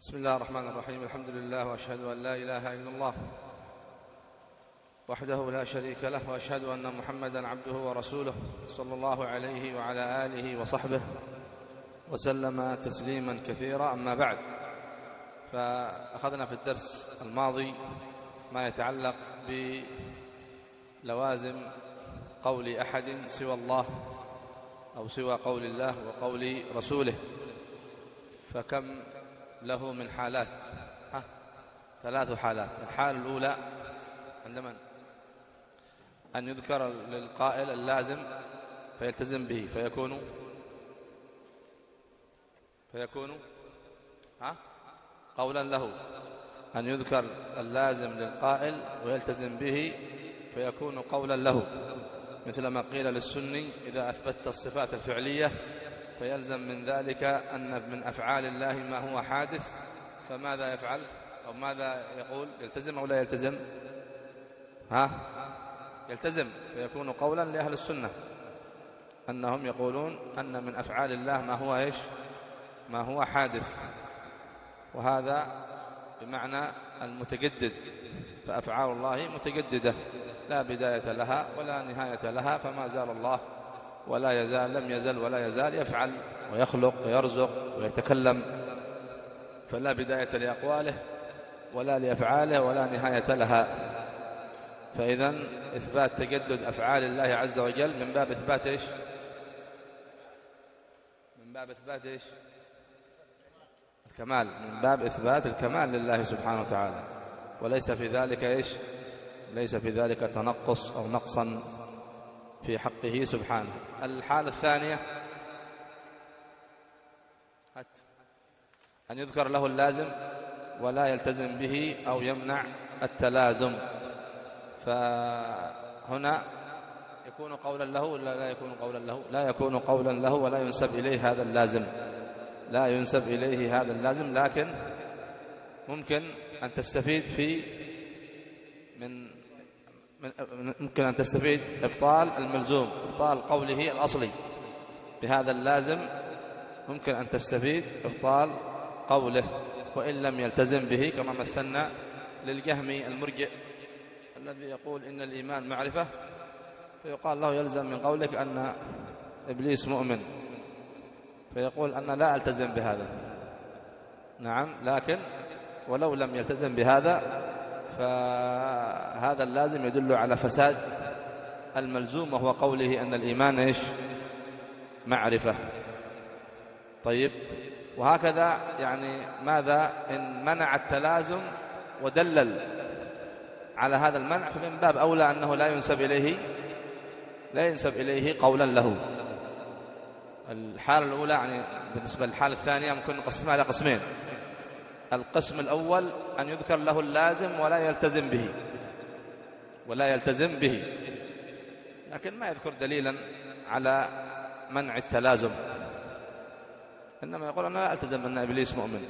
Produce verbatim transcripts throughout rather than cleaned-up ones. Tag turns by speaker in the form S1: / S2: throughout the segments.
S1: بسم الله الرحمن الرحيم. الحمد لله وأشهد أن لا إله إلا الله وحده لا شريك له، وأشهد أن محمدا عبده ورسوله صلى الله عليه وعلى آله وصحبه وسلم تسليما كثيرا. أما بعد، فأخذنا في الدرس الماضي ما يتعلق بلوازم قول أحد سوى الله أو سوى قول الله وقول رسوله، فكم له من حالات؟ ها؟ ثلاث حالات. الحالة الأولى عند من؟ أن يذكر للقائل اللازم فيلتزم به فيكون فيكون ها؟ قولا له. أن يذكر اللازم للقائل ويلتزم به فيكون قولا له، مثل ما قيل للسني: إذا أثبتت الصفات الفعلية فيلزم من ذلك أن من أفعال الله ما هو حادث، فماذا يفعل أو ماذا يقول؟ يلتزم أو لا يلتزم؟ ها؟ يلتزم، فيكون قولا لأهل السنة أنهم يقولون أن من أفعال الله ما هو إيش؟ ما هو حادث، وهذا بمعنى المتجدد، فأفعال الله متجددة لا بداية لها ولا نهاية لها، فما زال الله ولا يزال لم يزل ولا يزال يفعل ويخلق ويرزق ويتكلم، فلا بداية لأقواله ولا لأفعاله ولا نهاية لها. فإذن إثبات تجدد أفعال الله عز وجل من باب إثبات إيش؟ من باب إثبات إيش؟ الكمال، من باب إثبات الكمال لله سبحانه وتعالى، وليس في ذلك إيش؟ ليس في ذلك تنقص أو نقصا في حقه سبحانه. الحالة الثانية أن يذكر له اللازم ولا يلتزم به أو يمنع التلازم، فهنا يكون قولا له ولا لا يكون قولا له؟ لا يكون قولا له ولا ينسب إليه هذا اللازم، لا ينسب إليه هذا اللازم، لكن ممكن أن تستفيد في من ممكن أن تستفيد إبطال الملزوم، إبطال قوله الأصلي بهذا اللازم، ممكن أن تستفيد إبطال قوله وإن لم يلتزم به، كما مثلنا للجهمي المرجئ الذي يقول إن الإيمان معرفة، فيقال له: يلزم من قولك أن إبليس مؤمن، فيقول أنا لا ألتزم بهذا. نعم، لكن ولو لم يلتزم بهذا فهذا اللازم يدل على فساد الملزوم، وهو قوله أن الإيمان إيش؟ معرفة. طيب، وهكذا يعني ماذا إن منع التلازم ودلل على هذا المنع، فمن باب أولى أنه لا ينسب إليه لا ينسب إليه قولا له. الحالة الأولى يعني بالنسبة للحالة الثانية ممكن نقسمها إلى قسمين. القسم الأول أن يذكر له اللازم ولا يلتزم به ولا يلتزم به لكن ما يذكر دليلا على منع التلازم، إنما يقول أنا لا ألتزم أن إبليس مؤمن،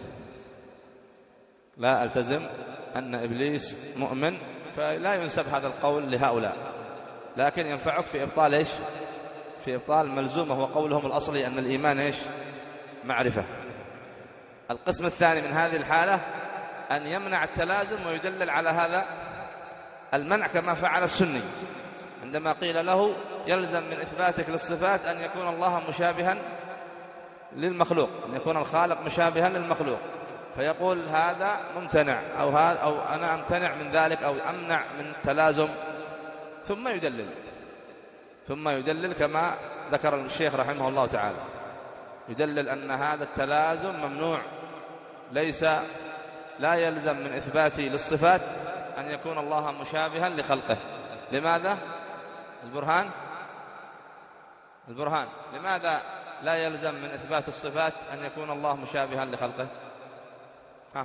S1: لا ألتزم أن إبليس مؤمن، فلا ينسب هذا القول لهؤلاء، لكن ينفعك في إبطال إيش؟ في إبطال ملزوم، وهو قولهم الأصلي أن الإيمان إيش؟ معرفة. القسم الثاني من هذه الحالة أن يمنع التلازم ويدلل على هذا المنع، كما فعل السني عندما قيل له: يلزم من إثباتك للصفات أن يكون الله مشابها للمخلوق، أن يكون الخالق مشابها للمخلوق، فيقول هذا ممتنع أو, هذا أو أنا أمتنع من ذلك أو أمنع من التلازم، ثم يدلل ثم يدلل كما ذكر الشيخ رحمه الله تعالى، يدلل أن هذا التلازم ممنوع، ليس لا يلزم من إثباتي للصفات أن يكون الله مشابها لخلقه. لماذا؟ البرهان البرهان لماذا لا يلزم من إثبات الصفات أن يكون الله مشابها لخلقه؟ ها؟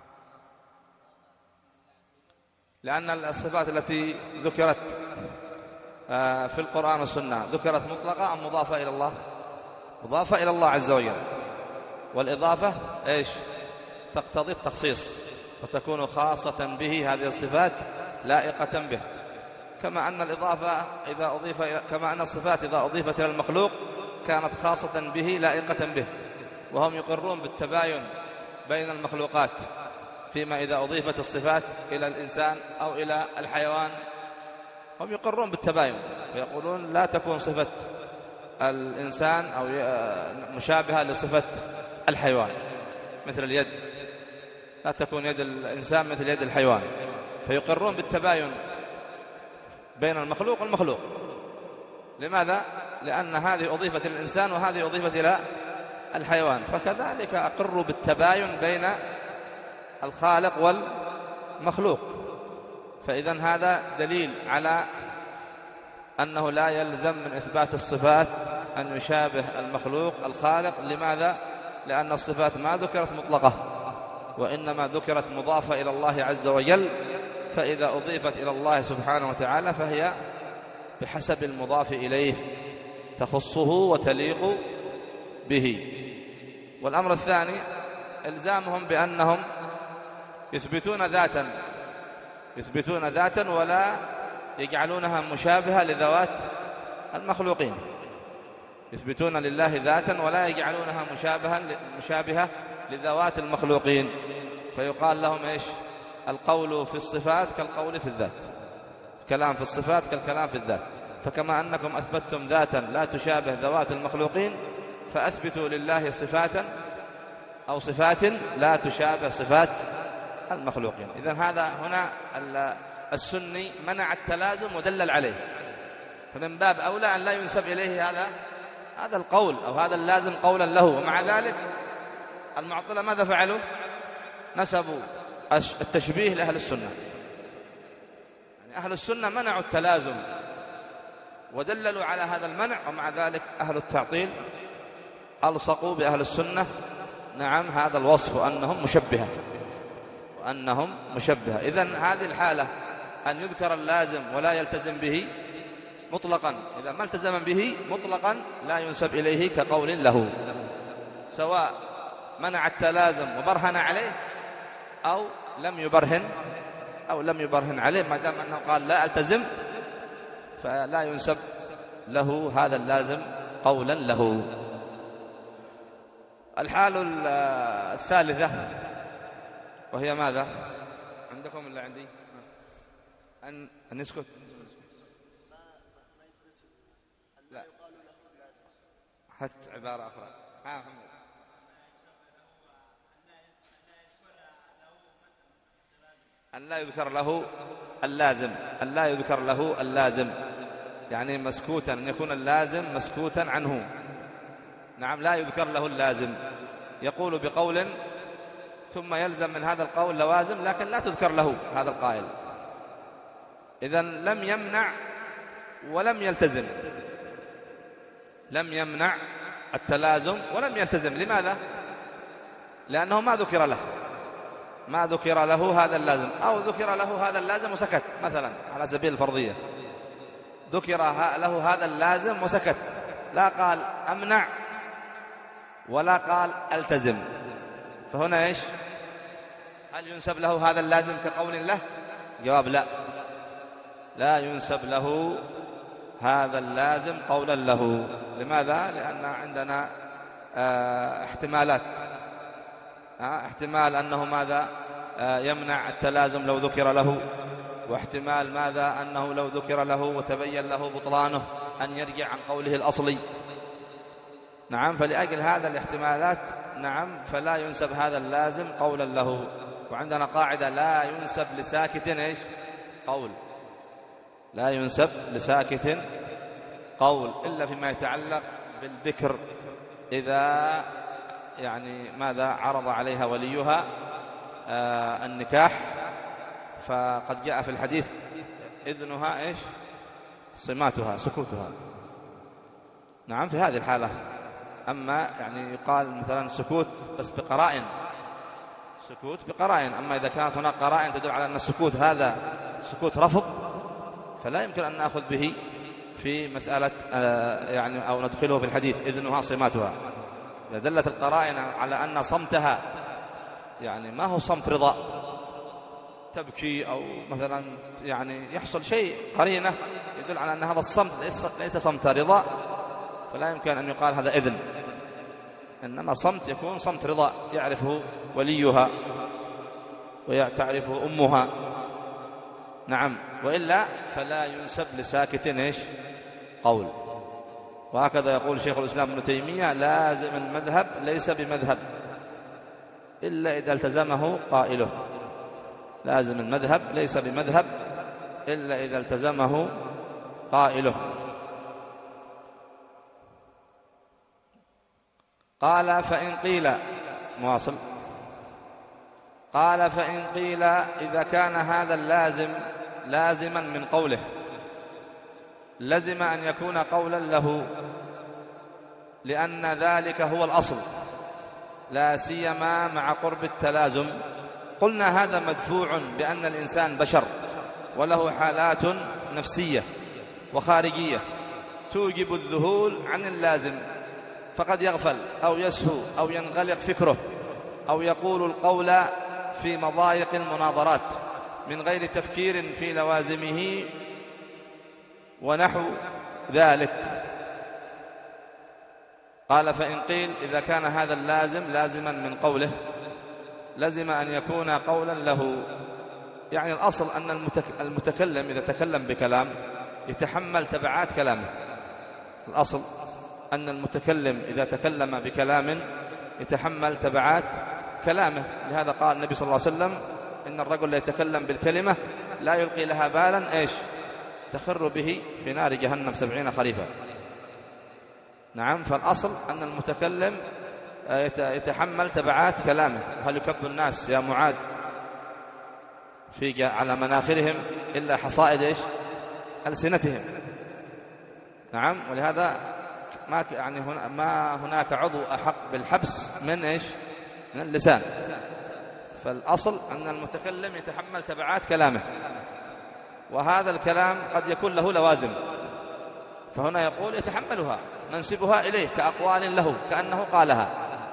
S1: لأن الصفات التي ذكرت في القرآن والسنة ذكرت مطلقة أم مضافة إلى الله؟ مضافة إلى الله عز وجل، والإضافة إيش؟ تقتضي التخصيص، وتكون خاصة به هذه الصفات لائقة به، كما أن الإضافة إذا أضيف كما أن الصفات إذا أضيفت إلى المخلوق كانت خاصة به لائقة به، وهم يقرون بالتباين بين المخلوقات فيما إذا أضيفت الصفات إلى الإنسان أو إلى الحيوان. هم يقرون بالتباين ويقولون لا تكون صفة الإنسان أو مشابهة لصفة الحيوان، مثل اليد لا تكون يد الإنسان مثل يد الحيوان، فيقرون بالتباين بين المخلوق والمخلوق. لماذا؟ لأن هذه أضيفت إلى الإنسان وهذه أضيفت إلى الحيوان، فكذلك أقروا بالتباين بين الخالق والمخلوق. فإذن هذا دليل على أنه لا يلزم من إثبات الصفات أن يشابه المخلوق الخالق. لماذا؟ لأن الصفات ما ذكرت مطلقة، وإنما ذكرت مضافة إلى الله عز وجل، فإذا أضيفت إلى الله سبحانه وتعالى فهي بحسب المضاف إليه تخصه وتليق به. والأمر الثاني إلزامهم بأنهم يثبتون ذاتا يثبتون ذاتا ولا يجعلونها مشابهة لذوات المخلوقين. يثبتون لله ذاتا ولا يجعلونها مشابهة مشابهة لذوات المخلوقين، فيقال لهم إيش؟ القول في الصفات كالقول في الذات، الكلام في الصفات كالكلام في الذات. فكما أنكم أثبتتم ذاتا لا تشابه ذوات المخلوقين، فأثبتوا لله صفاتا أو صفات لا تشابه صفات المخلوقين. إذن هذا هنا السني منع التلازم ودلل عليه، فمن باب أولى أن لا ينسب إليه هذا هذا القول أو هذا اللازم قولا له. ومع ذلك المعطلة ماذا فعلوا؟ نسبوا التشبيه لأهل السنة. يعني أهل السنة منعوا التلازم ودللوا على هذا المنع، ومع ذلك أهل التعطيل ألصقوا بأهل السنة نعم هذا الوصف وأنهم مشبهة وأنهم مشبهة. إذن هذه الحالة أن يذكر اللازم ولا يلتزم به مطلقا، إذا ما التزم به مطلقا لا ينسب إليه كقول له، سواء منع التلازم وبرهن عليه أو لم يبرهن أو لم يبرهن عليه، ما دام أنه قال لا ألتزم فلا ينسب له هذا اللازم قولا له. الحال الثالثة وهي ماذا؟ عندكم إلا عندي أن نسكت؟ لا حتى عبارة أخرى. ها محمد. أن لا يذكر له اللازم أن لا يذكر له اللازم يعني مسكوتا، أن يكون اللازم مسكوتا عنه. نعم لا يذكر له اللازم، يقول بقول ثم يلزم من هذا القول لوازم لكن لا تذكر له هذا القائل. إذن لم يمنع ولم يلتزم، لم يمنع التلازم ولم يلتزم. لماذا؟ لأنه ما ذكر له ما ذكر له هذا اللازم، أو ذكر له هذا اللازم وسكت، مثلا على سبيل الفرضية ذكر له هذا اللازم وسكت، لا قال أمنع ولا قال ألتزم، فهنا إيش؟ هل ينسب له هذا اللازم كقول له؟ جواب لا، لا ينسب له هذا اللازم قولا له. لماذا؟ لأن عندنا اه احتمالات اه احتمال أنه ماذا اه يمنع التلازم لو ذكر له، واحتمال ماذا أنه لو ذكر له وتبين له بطلانه أن يرجع عن قوله الأصلي. نعم، فلأجل هذا الاحتمالات نعم فلا ينسب هذا اللازم قولا له. وعندنا قاعدة لا ينسب لساكت إيش؟ قول، لا ينسب لساكت قول إلا فيما يتعلق بالبكر، إذا يعني ماذا عرض عليها وليها آه النكاح، فقد جاء في الحديث إذنها إيش؟ صماتها سكوتها. نعم في هذه الحالة. أما يعني يقال مثلا سكوت بس بقرائن، سكوت بقرائن. أما إذا كانت هناك قرائن تدل على أن السكوت هذا سكوت رفض فلا يمكن أن نأخذ به في مسألة يعني أو ندخله في الحديث إذنها صماتها. إذا دلت القرائن على أن صمتها يعني ما هو صمت رضا، تبكي أو مثلا يعني يحصل شيء قرينة يدل على أن هذا الصمت ليس صمت رضا، فلا يمكن أن يقال هذا إذن. إنما صمت يكون صمت رضا يعرفه وليها وتعرفه أمها. نعم، وإلا فلا ينسب لساكت إيش قول. وهكذا يقول شيخ الإسلام ابن تيمية: لازم المذهب ليس بمذهب إلا إذا التزمه قائله. لازم المذهب ليس بمذهب إلا إذا التزمه قائله. قال: فإن قيل، مواصل، قال: فإن قيل إذا كان هذا اللازم لازما من قوله لزم أن يكون قولا له، لأن ذلك هو الأصل، لا سيما مع قرب التلازم. قلنا هذا مدفوع بأن الإنسان بشر وله حالات نفسية وخارجية توجب الذهول عن اللازم، فقد يغفل أو يسهو أو ينغلق فكره أو يقول القول في مضايق المناظرات من غير تفكير في لوازمه ونحو ذلك. قال: فإن قيل إذا كان هذا اللازم لازما من قوله لزم أن يكون قولا له، يعني الأصل أن المتكلم إذا تكلم بكلام يتحمل تبعات كلامه. الأصل أن المتكلم إذا تكلم بكلام يتحمل تبعات كلامه. لهذا قال النبي صلى الله عليه وسلم: إن الرجل لا يتكلم بالكلمة لا يلقي لها بالا إيش تخر به في نار جهنم سبعين خريفا. نعم، فالأصل أن المتكلم يتحمل تبعات كلامه. هل يكب الناس يا معاذ في على مناخرهم إلا حصائد إيش ألسنتهم؟ نعم، ولهذا ما يعني هنا ما هناك عضو أحق بالحبس من إيش من اللسان. فالأصل أن المتكلم يتحمل تبعات كلامه، وهذا الكلام قد يكون له لوازم، فهنا يقول يتحملها ننسبها إليه كأقوال له كأنه قالها.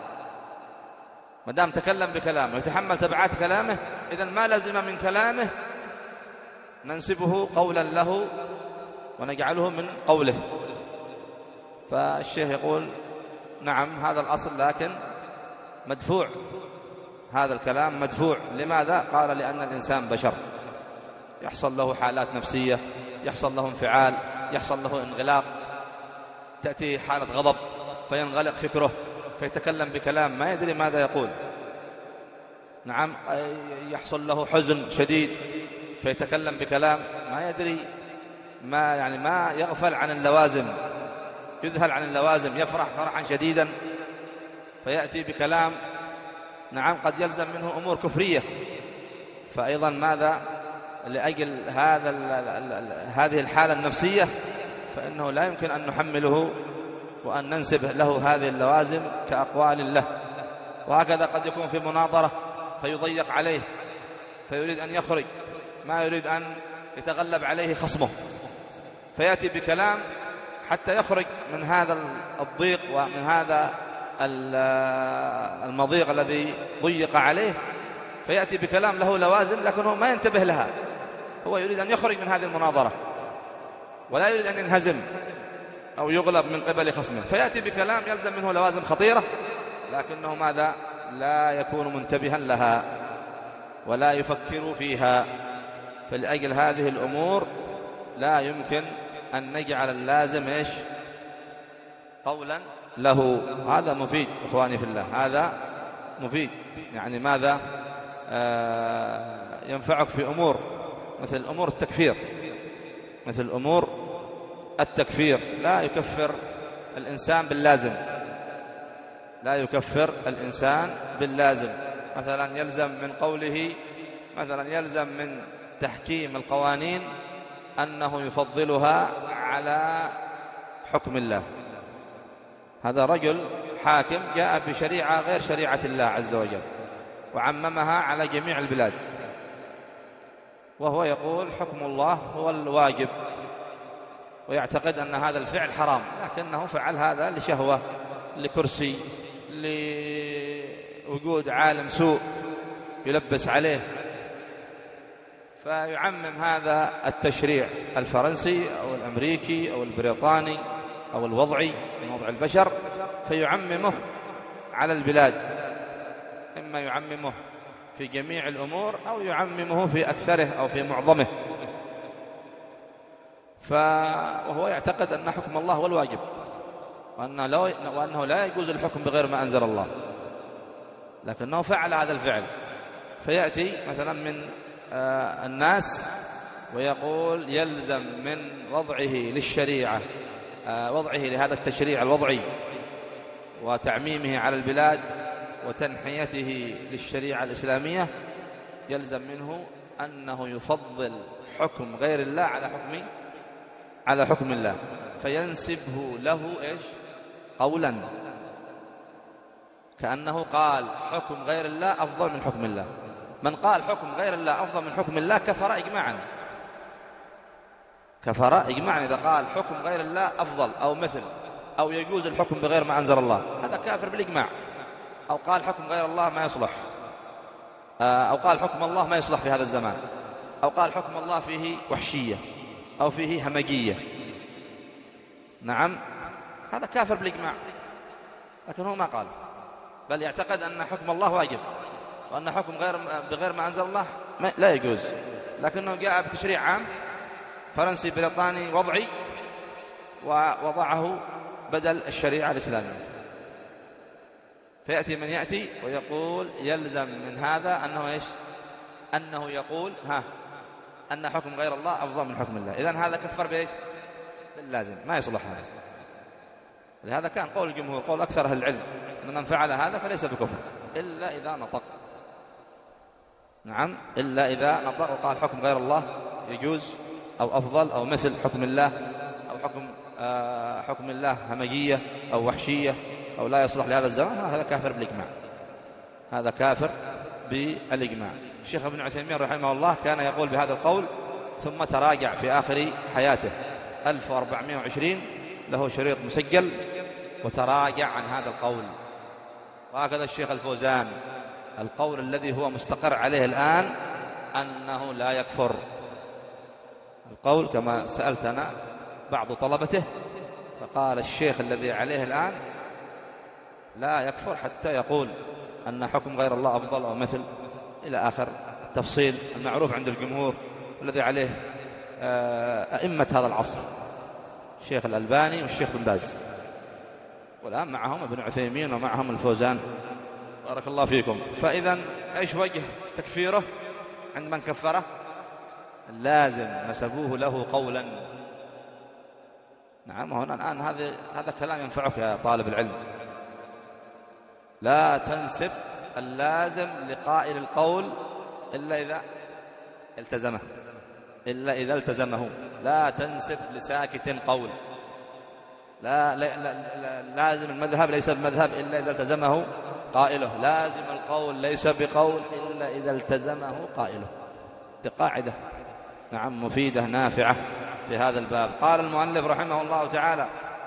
S1: ما دام تكلم بكلامه يتحمل تبعات كلامه، إذن ما لزم من كلامه ننسبه قولا له ونجعله من قوله. فالشيخ يقول: نعم، هذا الأصل، لكن مدفوع، هذا الكلام مدفوع. لماذا؟ قال: لأن الإنسان بشر يحصل له حالات نفسية، يحصل له انفعال، يحصل له انغلاق، تأتي حالة غضب فينغلق فكره فيتكلم بكلام ما يدري ماذا يقول. نعم، يحصل له حزن شديد فيتكلم بكلام ما يدري ما يعني ما يغفل عن اللوازم، يذهل عن اللوازم، يفرح فرحا شديدا فيأتي بكلام نعم قد يلزم منه أمور كفرية. فأيضا ماذا؟ لأجل هذا هذه الحالة النفسية فإنه لا يمكن أن نحمله وأن ننسب له هذه اللوازم كأقوال له. وهكذا قد يكون في مناظرة فيضيق عليه فيريد أن يخرج، ما يريد أن يتغلب عليه خصمه، فيأتي بكلام حتى يخرج من هذا الضيق ومن هذا المضيق الذي ضيق عليه، فيأتي بكلام له لوازم لكنه ما ينتبه لها. هو يريد أن يخرج من هذه المناظرة ولا يريد أن ينهزم أو يغلب من قبل خصمه، فيأتي بكلام يلزم منه لوازم خطيرة لكنه ماذا؟ لا يكون منتبها لها ولا يفكر فيها. فلأجل هذه الأمور لا يمكن أن نجعل اللازم إيش قولا له. هذا مفيد إخواني في الله، هذا مفيد. يعني ماذا؟ آه ينفعك في أمور مثل أمور التكفير، مثل أمور التكفير لا يكفر الإنسان باللازم، لا يكفر الإنسان باللازم. مثلا يلزم من قوله، مثلا يلزم من تحكيم القوانين أنه يفضلها على حكم الله. هذا رجل حاكم جاء بشريعة غير شريعة الله عز وجل وعممها على جميع البلاد، وهو يقول حكم الله هو الواجب ويعتقد أن هذا الفعل حرام، لكنه فعل هذا لشهوة، لكرسي، لوجود عالم سوء يلبس عليه، فيعمم هذا التشريع الفرنسي أو الأمريكي أو البريطاني أو الوضعي من وضع البشر، فيعممه على البلاد، إما يعممه في جميع الأمور أو يعممه في أكثره أو في معظمه. وهو يعتقد أن حكم الله هو الواجب، وأنه, لو وأنه لا يجوز الحكم بغير ما أنزل الله، لكنه فعل هذا الفعل. فيأتي مثلا من الناس ويقول يلزم من وضعه للشريعة، وضعه لهذا التشريع الوضعي وتعميمه على البلاد وتنحيته للشريعة الإسلامية، يلزم منه أنه يفضل حكم غير الله على حكم على حكم الله، فينسبه له إيش؟ قولا، كأنه قال حكم غير الله أفضل من حكم الله. من قال حكم غير الله أفضل من حكم الله كفر إجماعا، كفر إجماعا إذا قال حكم غير الله أفضل أو مثل أو يجوز الحكم بغير ما أنزل الله، هذا كافر بالإجماع. أو قال حكم غير الله ما يصلح، أو قال حكم الله ما يصلح في هذا الزمان، أو قال حكم الله فيه وحشية أو فيه همجية، نعم، هذا كافر بالإجماع. لكن هو ما قال، بل يعتقد أن حكم الله واجب، وأن حكم غير بغير ما أنزل الله لا يجوز، لكنه جاء بتشريع عام فرنسي بريطاني وضعي ووضعه بدل الشريعة الإسلامية. فيأتي من يأتي ويقول يلزم من هذا أنه إيش؟ أنه يقول ها أن حكم غير الله أفضل من حكم الله. إذن هذا كفر بإيش؟ باللازم، ما يصلح هذا. لهذا كان قول الجمهور، قول أكثر أهل العلم، أن من فعل هذا فليس بكفر إلا إذا نطق، نعم، إلا إذا نطق وقال حكم غير الله يجوز أو أفضل أو مثل حكم الله، أو حكم آه حكم الله همجية أو وحشية أو لا يصلح لهذا الزمان، هذا كافر بالإجماع، هذا كافر بالإجماع. الشيخ ابن عثيمين رحمه الله كان يقول بهذا القول، ثم تراجع في آخر حياته ألف وأربعمائة وعشرين، له شريط مسجل، وتراجع عن هذا القول. وهكذا الشيخ الفوزان، القول الذي هو مستقر عليه الآن أنه لا يكفر، القول كما سألتنا بعض طلبته، فقال الشيخ الذي عليه الآن لا يكفر حتى يقول أن حكم غير الله أفضل أو مثل، إلى آخر التفصيل المعروف عند الجمهور الذي عليه أئمة هذا العصر، الشيخ الألباني والشيخ بن باز، والآن معهم ابن عثيمين ومعهم الفوزان، بارك الله فيكم. فإذا إيش وجه تكفيره عند من كفره؟ لازم نسبوه له قولا. نعم، هنا الآن هذا هذا كلام ينفعك يا طالب العلم، لا تنسب اللازم لقائل القول إلا إذا التزمه، إلا إذا التزمه، لا تنسب لساكت قول. لا, لا, لا, لا لازم المذهب ليس بمذهب إلا إذا التزمه قائله، لازم القول ليس بقول إلا إذا التزمه قائله. بقاعدة نعم مفيدة نافعة في هذا الباب. قال المؤلف رحمه الله تعالى: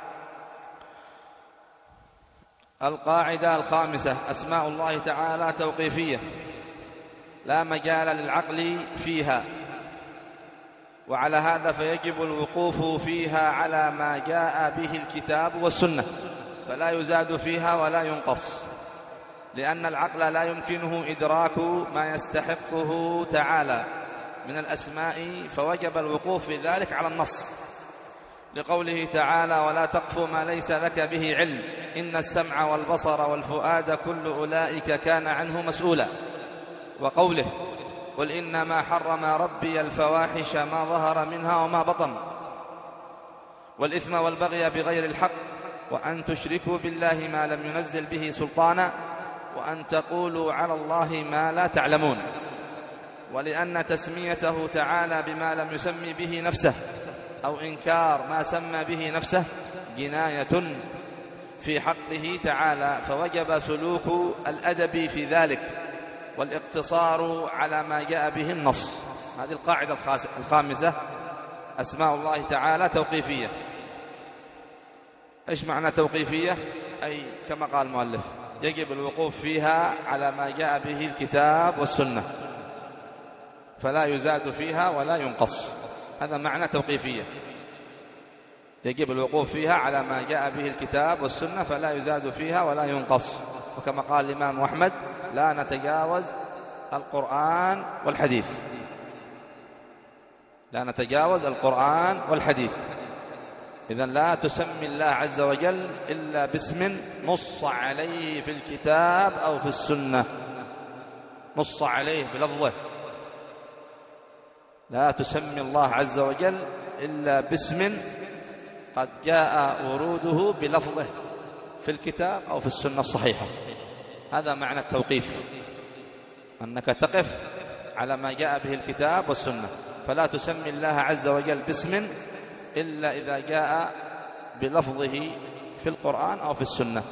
S1: القاعدة الخامسة: أسماء الله تعالى توقيفية لا مجال للعقل فيها، وعلى هذا فيجب الوقوف فيها على ما جاء به الكتاب والسنة، فلا يزاد فيها ولا ينقص، لأن العقل لا يمكنه إدراك ما يستحقه تعالى من الأسماء، فوجب الوقوف في ذلك على النص، لقوله تعالى: ولا تقف ما ليس لك به علم إن السمع والبصر والفؤاد كل أولئك كان عنه مسؤولا، وقوله: قل إنما حرم ربي الفواحش ما ظهر منها وما بطن والإثم والبغي بغير الحق وأن تشركوا بالله ما لم ينزل به سلطانا وأن تقولوا على الله ما لا تعلمون. ولأن تسميته تعالى بما لم يسمي به نفسه أو إنكار ما سمى به نفسه جناية في حقه تعالى، فوجب سلوك الأدب في ذلك والاقتصار على ما جاء به النص. هذه القاعدة الخامسة: أسماء الله تعالى توقيفية. إيش معنى توقيفية؟ أي كما قال المؤلف يجب الوقوف فيها على ما جاء به الكتاب والسنة، فلا يزاد فيها ولا ينقص، هذا معنى توقيفية، يجب الوقوف فيها على ما جاء به الكتاب والسنة فلا يزاد فيها ولا ينقص. وكما قال الإمام أحمد لا نتجاوز القرآن والحديث، لا نتجاوز القرآن والحديث. إذن لا تسمي الله عز وجل إلا باسم نص عليه في الكتاب أو في السنة، نص عليه بلفظه. لا تسمي الله عز وجل إلا باسم قد جاء وروده بلفظه في الكتاب أو في السنة الصحيحة. هذا معنى التوقيف، أنك تقف على ما جاء به الكتاب والسنة. فلا تسمي الله عز وجل باسم إلا إذا جاء بلفظه في القرآن أو في السنة.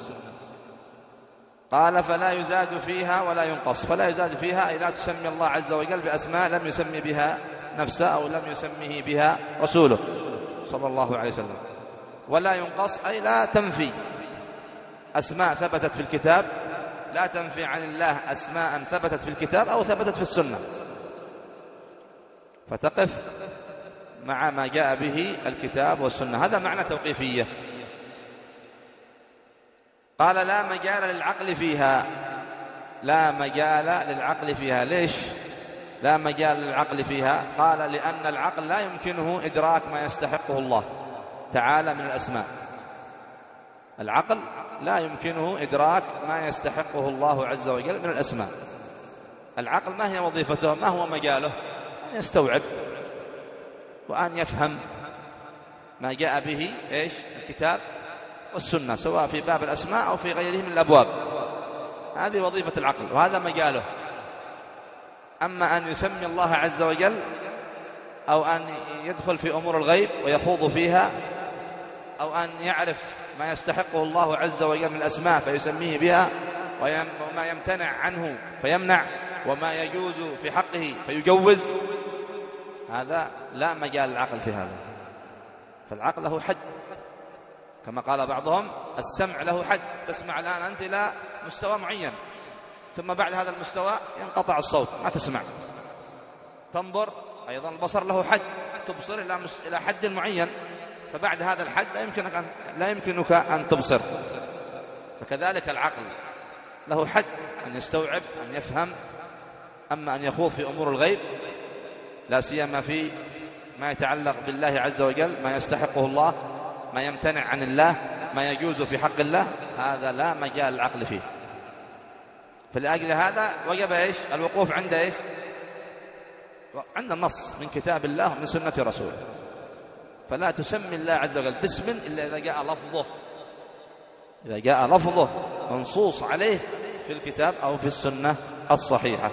S1: قال فلا يزاد فيها ولا ينقص. فلا يزاد فيها أي لا تسمي الله عز وجل بأسماء لم يسمي بها نفسه أو لم يسميه بها رسوله صلى الله عليه وسلم. ولا ينقص أي لا تنفي أسماء ثبتت في الكتاب، لا تنفي عن الله أسماء ثبتت في الكتاب أو ثبتت في السنة، فتقف مع ما جاء به الكتاب والسنة. هذا معنى توقيفية. قال لا مجال للعقل فيها. لا مجال للعقل فيها. ليش لا مجال للعقل فيها؟ قال لأن العقل لا يمكنه إدراك ما يستحقه الله تعالى من الأسماء. العقل لا يمكنه إدراك ما يستحقه الله عز وجل من الأسماء. العقل ما هي وظيفته؟ ما هو مجاله؟ أن يستوعب وأن يفهم ما جاء به إيش الكتاب والسنة، سواء في باب الأسماء أو في غيره من الأبواب. هذه وظيفة العقل وهذا مجاله. أما أن يسمي الله عز وجل أو أن يدخل في أمور الغيب ويخوض فيها أو أن يعرف ما يستحقه الله عز وجل من الأسماء فيسميه بها، وما يمتنع عنه فيمنع، وما يجوز في حقه فيجوز، هذا لا مجال العقل في هذا. فالعقل له حد، كما قال بعضهم السمع له حد. تسمع الآن أنت إلى مستوى معين، ثم بعد هذا المستوى ينقطع الصوت ما تسمع. تنظر أيضا البصر له حد، تبصر إلى حد معين، فبعد هذا الحد لا يمكنك أن, لا يمكنك أن تبصر. فكذلك العقل له حد، أن يستوعب أن يفهم. أما أن يخوض في أمور الغيب لا سيما في ما يتعلق بالله عز وجل، ما يستحقه الله، ما يمتنع عن الله، ما يجوز في حق الله، هذا لا مجال العقل فيه. فلأجل هذا وجب إيش الوقوف عند إيش عند النص من كتاب الله ومن سنة رسوله. فلا تسمي الله عز وجل باسم إلا إذا جاء لفظه، إذا جاء لفظه منصوص عليه في الكتاب أو في السنة الصحيحة.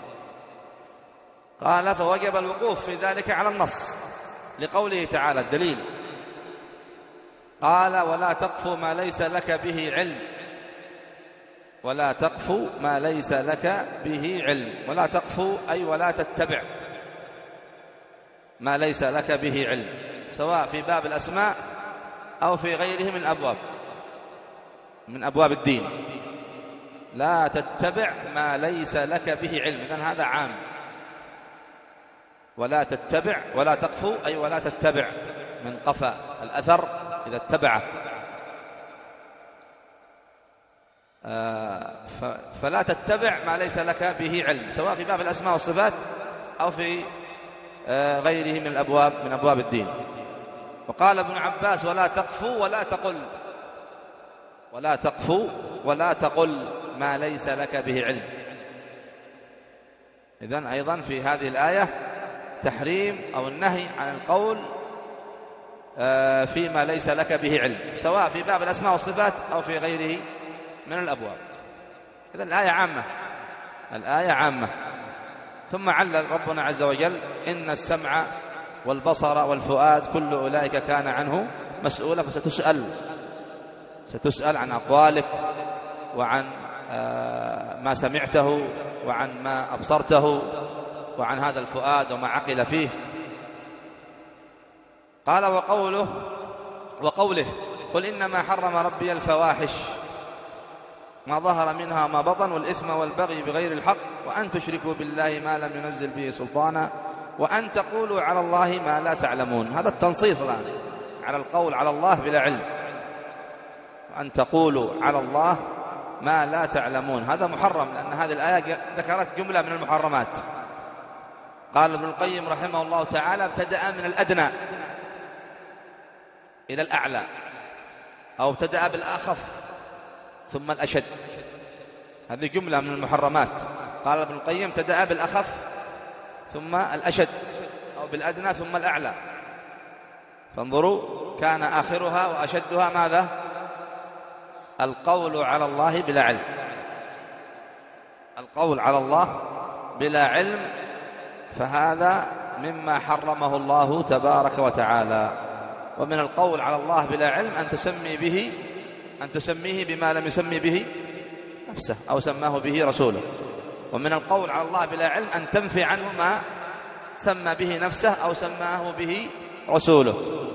S1: قال فوجب الوقوف في ذلك على النص لقوله تعالى الدليل. قال ولا تقف ما ليس لك به علم. ولا تقف ما ليس لك به علم. ولا تقف أي ولا تتبع ما ليس لك به علم، سواء في باب الأسماء أو في غيره من أبواب من أبواب الدين. لا تتبع ما ليس لك به علم، إذن هذا عام. ولا تتبع ولا تقف أي ولا تتبع من قفى الأثر إذا اتبعه. آه فلا تتبع ما ليس لك به علم، سواء في باب الأسماء والصفات أو في آه غيره من الأبواب من أبواب الدين. وقال ابن عباس ولا تقفوا ولا تقل. ولا تقفوا ولا تقل ما ليس لك به علم. إذن أيضا في هذه الآية تحريم أو النهي عن القول فيما ليس لك به علم، سواء في باب الأسماء والصفات أو في غيره من الأبواب. إذن الآية عامة، الآية عامة. ثم علل ربنا عز وجل إن السمع والبصر والفؤاد كل أولئك كان عنه مسؤولا. فستسأل ستسأل عن أقوالك وعن ما سمعته وعن ما أبصرته وعن هذا الفؤاد وما عقل فيه. قال وقوله وقوله قل إنما حرم ربي الفواحش ما ظهر منها ما بطن والإثم والبغي بغير الحق وأن تشركوا بالله ما لم ينزل به سلطانا وأن تقولوا على الله ما لا تعلمون. هذا التنصيص الآن على القول على الله بلا علم. وأن تقولوا على الله ما لا تعلمون. هذا محرم، لأن هذه الآية ذكرت جملة من المحرمات. قال ابن القيم رحمه الله تعالى: ابتدأ من الأدنى إلى الأعلى، أو ابتدأ بالأخف ثم الأشد. هذه جملة من المحرمات. قال ابن القيم: ابتدأ بالأخف ثم الأشد، أو بالأدنى ثم الأعلى. فانظروا، كان آخرها وأشدها ماذا؟ القول على الله بلا علم. القول على الله بلا علم، فهذا مما حرمه الله تبارك وتعالى. ومن القول على الله بلا علم أن تسمي به أن تسميه بما لم يسمي به نفسه أو سماه به رسوله. ومن القول على الله بلا علم أن تنفي عنه ما سمى به نفسه أو سماه به رسوله.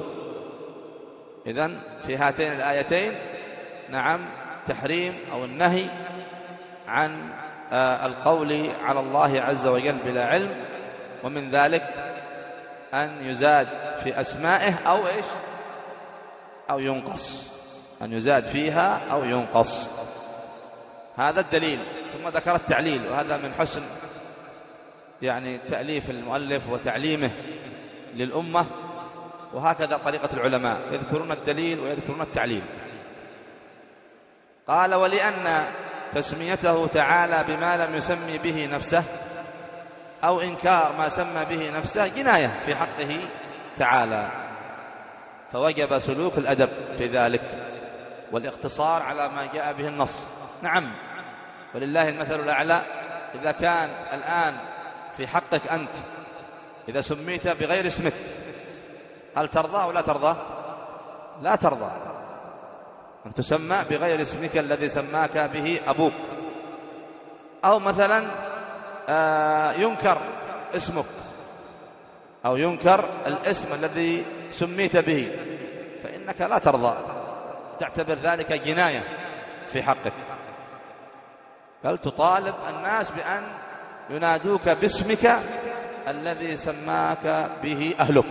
S1: إذن في هاتين الآيتين نعم تحريم أو النهي عن القول على الله عز وجل بلا علم. ومن ذلك أن يزاد في أسمائه أو إيش أو ينقص، أن يزاد فيها أو ينقص. هذا الدليل. ثم ذكر التعليل، وهذا من حسن يعني تأليف المؤلف وتعليمه للأمة. وهكذا طريقة العلماء، يذكرون الدليل ويذكرون التعليل. قال: ولأن تسميته تعالى بما لم يسمي به نفسه أو إنكار ما سمى به نفسه جناية في حقه تعالى، فوجب سلوك الأدب في ذلك والاقتصار على ما جاء به النص. نعم، ولله المثل الأعلى. إذا كان الآن في حقك أنت إذا سميت بغير اسمك، هل ترضى أو لا ترضى؟ لا ترضى أن تسمى بغير اسمك الذي سماك به أبوك. أو مثلا ينكر اسمك أو ينكر الاسم الذي سميت به، فإنك لا ترضى، تعتبر ذلك جناية في حقك، بل تطالب الناس بأن ينادوك باسمك الذي سماك به أهلك.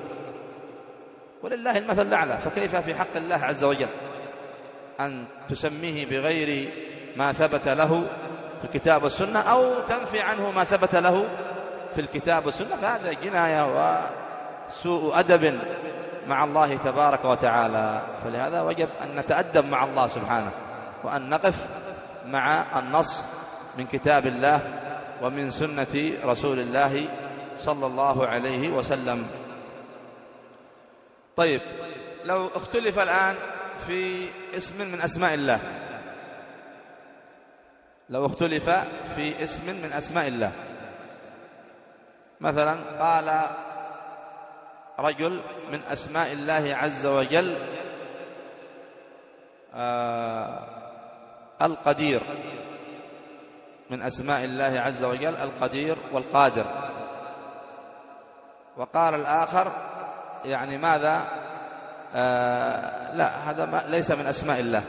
S1: ولله المثل الأعلى، فكيف في حق الله عز وجل أن تسميه بغير ما ثبت له في الكتاب والسنة، أو تنفي عنه ما ثبت له في الكتاب والسنة، فهذا جناية وسوء أدب مع الله تبارك وتعالى. فلهذا وجب أن نتأدب مع الله سبحانه، وأن نقف مع النص من كتاب الله ومن سنة رسول الله صلى الله عليه وسلم. طيب، لو اختلف الآن في اسم من أسماء الله، لو اختلف في اسم من أسماء الله، مثلا قال رجل من أسماء الله عز وجل آه القدير، من أسماء الله عز وجل القدير والقادر، وقال الآخر يعني ماذا آه لا، هذا ما ليس من أسماء الله،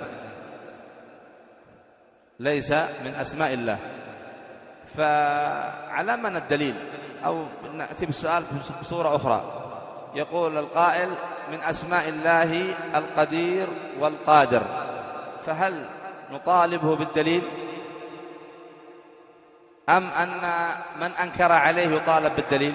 S1: ليس من أسماء الله. فعلى من الدليل؟ أو نأتي بالسؤال بصورة أخرى، يقول القائل من أسماء الله القدير والقادر، فهل نطالبه بالدليل، أم أن من أنكر عليه يطالب بالدليل؟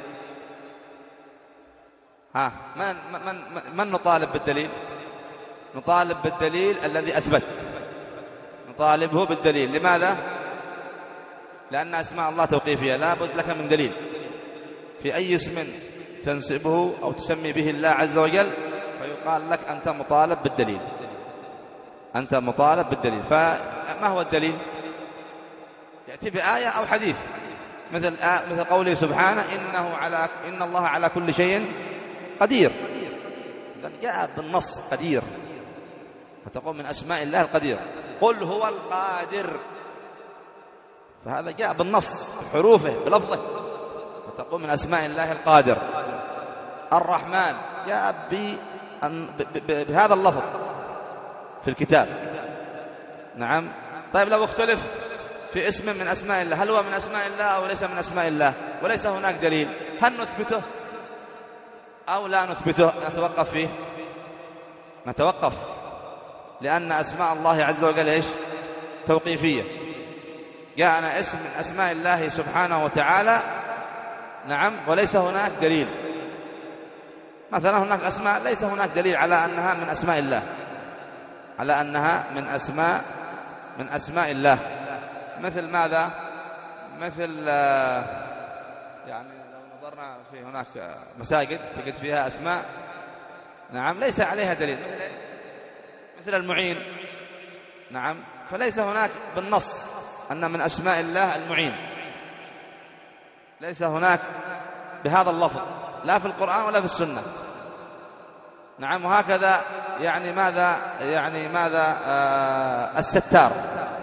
S1: ها من, من, من نطالب بالدليل؟ نطالب بالدليل الذي أثبت، نطالبه بالدليل. لماذا؟ لأن أسماء الله توقيفية، لا بد لك من دليل في أي اسم تنسبه أو تسمي به الله عز وجل، فيقال لك أنت مطالب بالدليل، أنت مطالب بالدليل. فما هو الدليل؟ يأتي بآية أو حديث، مثل مثل قوله سبحانه إنه على إن الله على كل شيء قدير. إذن جاء بالنص قدير، فتقول من أسماء الله القدير. قل هو القادر، فهذا جاء بالنص بحروفه بلفظه، فتقول من أسماء الله القادر. الرحمن جاء بهذا اللفظ في الكتاب. نعم. طيب، لو اختلف في اسم من أسماء الله، هل هو من أسماء الله أو ليس من أسماء الله، وليس هناك دليل، هل نثبته أو لا نثبته؟ نتوقف فيه، نتوقف، لأن أسماء الله عز وجل إيش؟ توقيفية. جاءنا اسم من أسماء الله سبحانه وتعالى، نعم، وليس هناك دليل. مثلا هناك أسماء ليس هناك دليل على أنها من أسماء الله، على أنها من أسماء من أسماء الله. مثل ماذا؟ مثل يعني لو نظرنا في هناك مساجد تجد فيها أسماء، نعم، ليس عليها دليل، مثل المعين، نعم، فليس هناك بالنص أن من أسماء الله المعين، ليس هناك بهذا اللفظ لا في القرآن ولا في السنة، نعم. وهكذا يعني ماذا يعني ماذا آه الستار،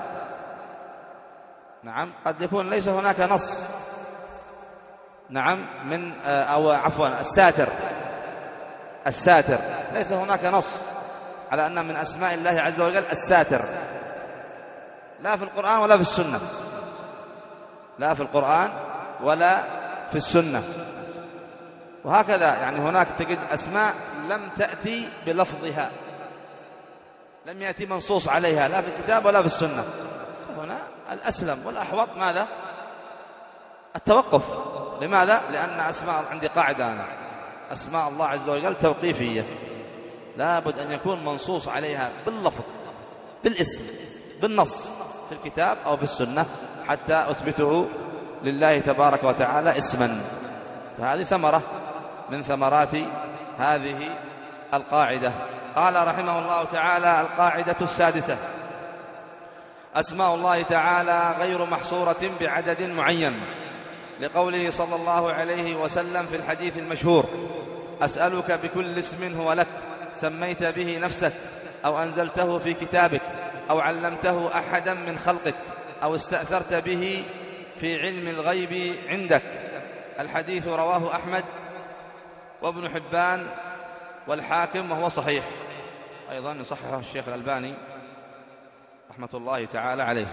S1: نعم، قد يكون ليس هناك نص، نعم، من آه أو عفوا الساتر، الساتر ليس هناك نص على أن من أسماء الله عز وجل الساتر، لا في القرآن ولا في السنة، لا في القرآن ولا في السنة. وهكذا يعني هناك تجد أسماء لم تأتي بلفظها، لم يأتي منصوص عليها لا في الكتاب ولا في السنة. هنا الأسلم والأحوط ماذا؟ التوقف. لماذا؟ لأن أسماء، عندي قاعدة أنا، أسماء الله عز وجل توقيفية، لا بد أن يكون منصوص عليها باللفظ، بالاسم، بالنص في الكتاب أو في السنة حتى أثبته لله تبارك وتعالى اسما. فهذه ثمرة من ثمرات هذه القاعدة. قال رحمه الله تعالى: القاعدة السادسة: أسماء الله تعالى غير محصورة بعدد معين، لقوله صلى الله عليه وسلم في الحديث المشهور: أسألك بكل اسم هو لك سميت به نفسك أو أنزلته في كتابك أو علمته أحدا من خلقك أو استأثرت به في علم الغيب عندك. الحديث رواه أحمد وابن حبان والحاكم وهو صحيح، أيضا يصححه الشيخ الألباني رحمة الله تعالى عليه.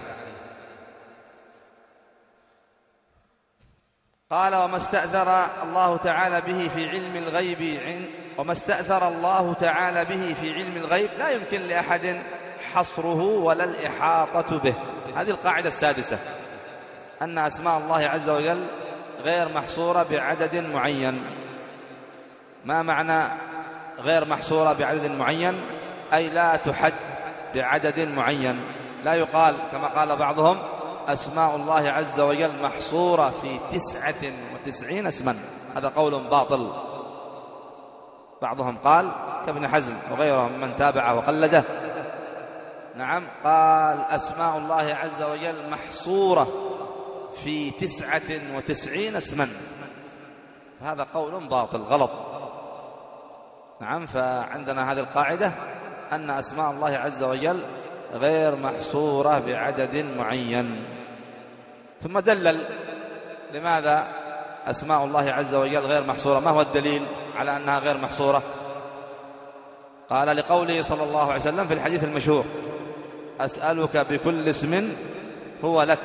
S1: قال: وما استأثر الله تعالى به في علم الغيب عند وما استأثر الله تعالى به في علم الغيب لا يمكن لأحد حصره ولا الإحاطة به. هذه القاعدة السادسة، أن أسماء الله عز وجل غير محصورة بعدد معين. ما معنى غير محصورة بعدد معين؟ أي لا تحد بعدد معين، لا يقال كما قال بعضهم أسماء الله عز وجل محصورة في تسعة وتسعين اسما، هذا قول باطل. بعضهم قال كابن حزم وغيرهم من تابعه وقلده، نعم، قال أسماء الله عز وجل محصورة في تسعة وتسعين اسما، هذا قول باطل غلط، نعم. فعندنا هذه القاعدة أن أسماء الله عز وجل غير محصورة بعدد معين. ثم دلل لماذا أسماء الله عز وجل غير محصورة، ما هو الدليل على أنها غير محصورة؟ قال: لقوله صلى الله عليه وسلم في الحديث المشهور: أسألك بكل اسم هو لك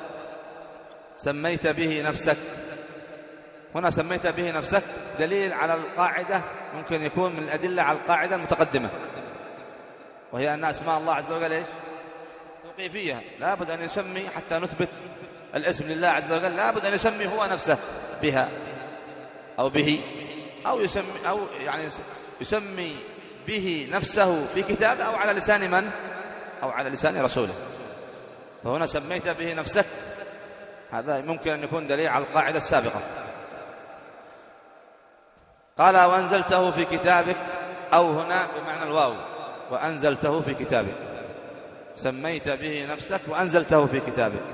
S1: سميت به نفسك. هنا سميت به نفسك دليل على القاعدة، ممكن يكون من الأدلة على القاعدة المتقدمة، وهي أن أسماء الله عز وجل إيش؟ توقيفية، لا بد أن يسمي حتى نثبت الاسم لله عز وجل، لا بد أن يسمي هو نفسه بها أو به، أو يسمي أو يعني يسمي به نفسه في كتابه أو على لسان من؟ أو على لسان رسوله. فهنا سميت به نفسك، هذا ممكن أن يكون دليل على القاعدة السابقة. قال: وأنزلته في كتابك، أو هنا بمعنى الواو، وأنزلته في كتابك، سميت به نفسك وأنزلته في كتابك.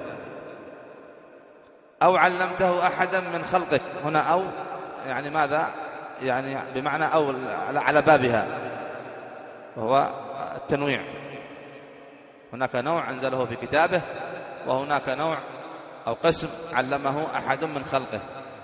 S1: أو علمته أحدا من خلقك، هنا أو يعني ماذا؟ يعني بمعنى أو على بابها، وهو التنويع. هناك نوع أنزله في كتابه، وهناك نوع أو قسم علمه أحد من خلقه،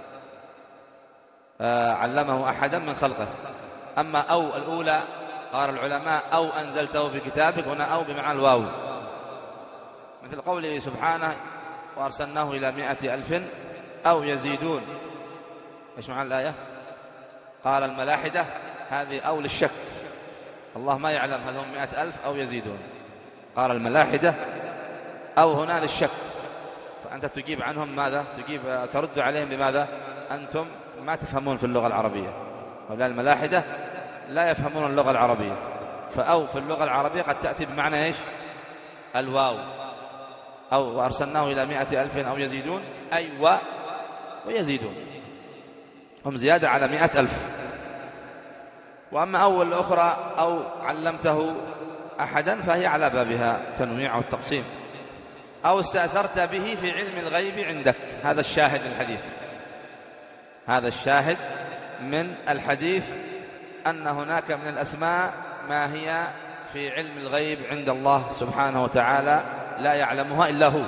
S1: آه علمه أحدا من خلقه. أما أو الأولى قال العلماء أو أنزلته في كتابك، هنا أو بمعنى الواو، مثل قوله سبحانه: وأرسلناه إلى مائة ألف أو يزيدون. إيش معنى الآية؟ قال الملاحدة هذه أو للشك، الله ما يعلم هل هم مائة ألف أو يزيدون. قال الملاحدة أو هنا للشك، فأنت تجيب عنهم ماذا؟ تجيب ترد عليهم بماذا؟ أنتم ما تفهمون في اللغة العربية، هؤلاء الملاحدة لا يفهمون اللغة العربية. فأو في اللغة العربية قد تأتي بمعنى إيش؟ الواو، أو وأرسلناه إلى مائة ألف أو يزيدون، أي و ويزيدون، هم زيادة على مائة ألف. وأما أول الأخرى أو علمته أحدا فهي على بابها تنويع والتقسيم. أو استأثرت به في علم الغيب عندك، هذا الشاهد الحديث، هذا الشاهد من الحديث أن هناك من الأسماء ما هي في علم الغيب عند الله سبحانه وتعالى لا يعلمها إلا هو،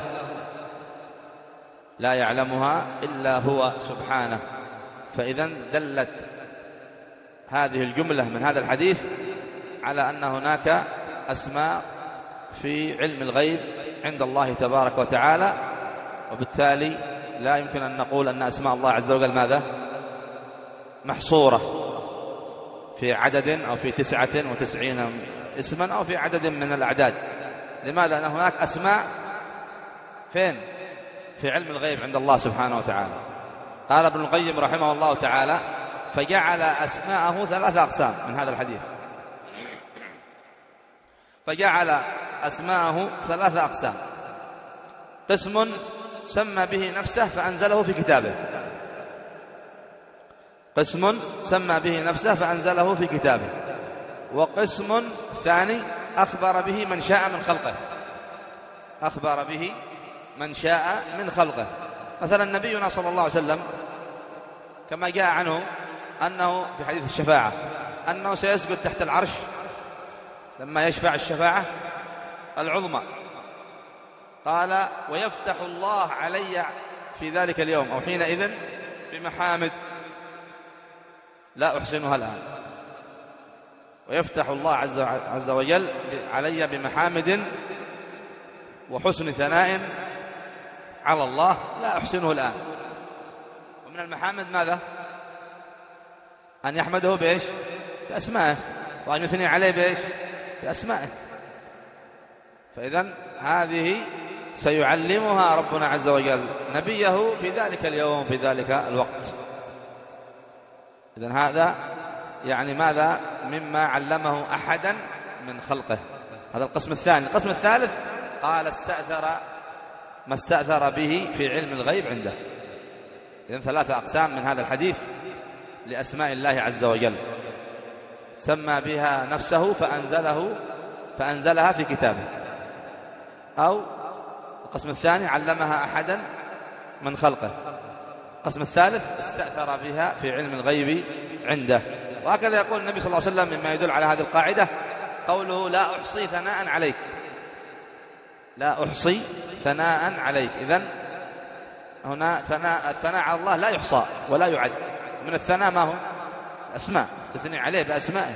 S1: لا يعلمها إلا هو سبحانه. فإذا دلت هذه الجملة من هذا الحديث على أن هناك أسماء في علم الغيب عند الله تبارك وتعالى، وبالتالي لا يمكن أن نقول أن أسماء الله عز وجل ماذا؟ محصورة في عدد أو في تسعة وتسعين اسما أو في عدد من الأعداد. لماذا؟ أن هناك أسماء فين؟ في علم الغيب عند الله سبحانه وتعالى. قال ابن القيم رحمه الله تعالى: فجعل أسماءه ثلاثة أقسام من هذا الحديث، فجعل أسماءه ثلاثة أقسام: قسم سمى به نفسه فأنزله في كتابه، قسم سمى به نفسه فأنزله في كتابه، وقسم ثاني أخبر به من شاء من خلقه، أخبر به من شاء من خلقه. مثلا نبينا صلى الله عليه وسلم كما جاء عنه أنه في حديث الشفاعة أنه سيسجد تحت العرش لما يشفع الشفاعة العظمى. قال: ويفتح الله علي في ذلك اليوم أو حينئذ بمحامد لا أحسنها الآن، ويفتح الله عز وجل علي بمحامد وحسن ثناء على الله لا أحسنه الآن. ومن المحامد ماذا؟ أن يحمده بإيش؟ بأسمائه، وأن يثني عليه بإيش؟ بأسمائه. فإذن هذه سيعلمها ربنا عز وجل نبيه في ذلك اليوم في ذلك الوقت. إذن هذا يعني ماذا؟ مما علمه أحدا من خلقه. هذا القسم الثاني. القسم الثالث قال: استأثر ما استأثر به في علم الغيب عنده. إذن ثلاثة أقسام من هذا الحديث لأسماء الله عز وجل: سمى بها نفسه فأنزله فأنزلها في كتابه، أو القسم الثاني علمها أحدا من خلقه، القسم الثالث استأثر بها في علم الغيب عنده. وهكذا يقول النبي صلى الله عليه وسلم مما يدل على هذه القاعدة قوله: لا أحصي ثناء عليك، لا أحصي ثناء عليك. إذن هنا ثناء، الثناء على الله لا يحصى ولا يعد. من الثناء ما هو؟ الأسماء، تثني عليه بأسمائه،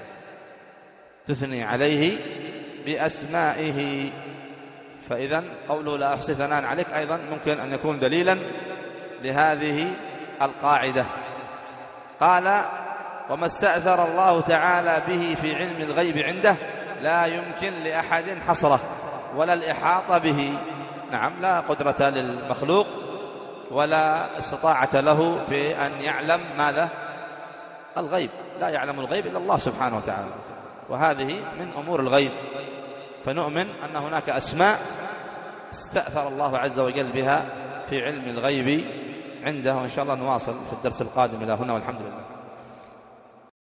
S1: تثني عليه بأسمائه. فإذن قوله لا أحصي ثناء عليك أيضا ممكن أن يكون دليلا لهذه القاعدة. قال: وما استأثر الله تعالى به في علم الغيب عنده لا يمكن لأحد حصره ولا الإحاطة به. نعم، لا قدرة للمخلوق ولا استطاعة له في أن يعلم ماذا؟ الغيب. لا يعلم الغيب إلا الله سبحانه وتعالى، وهذه من أمور الغيب. فنؤمن أن هناك أسماء استأثر الله عز وجل بها في علم الغيب عنده. وإن شاء الله نواصل في الدرس القادم إلى هنا، والحمد لله.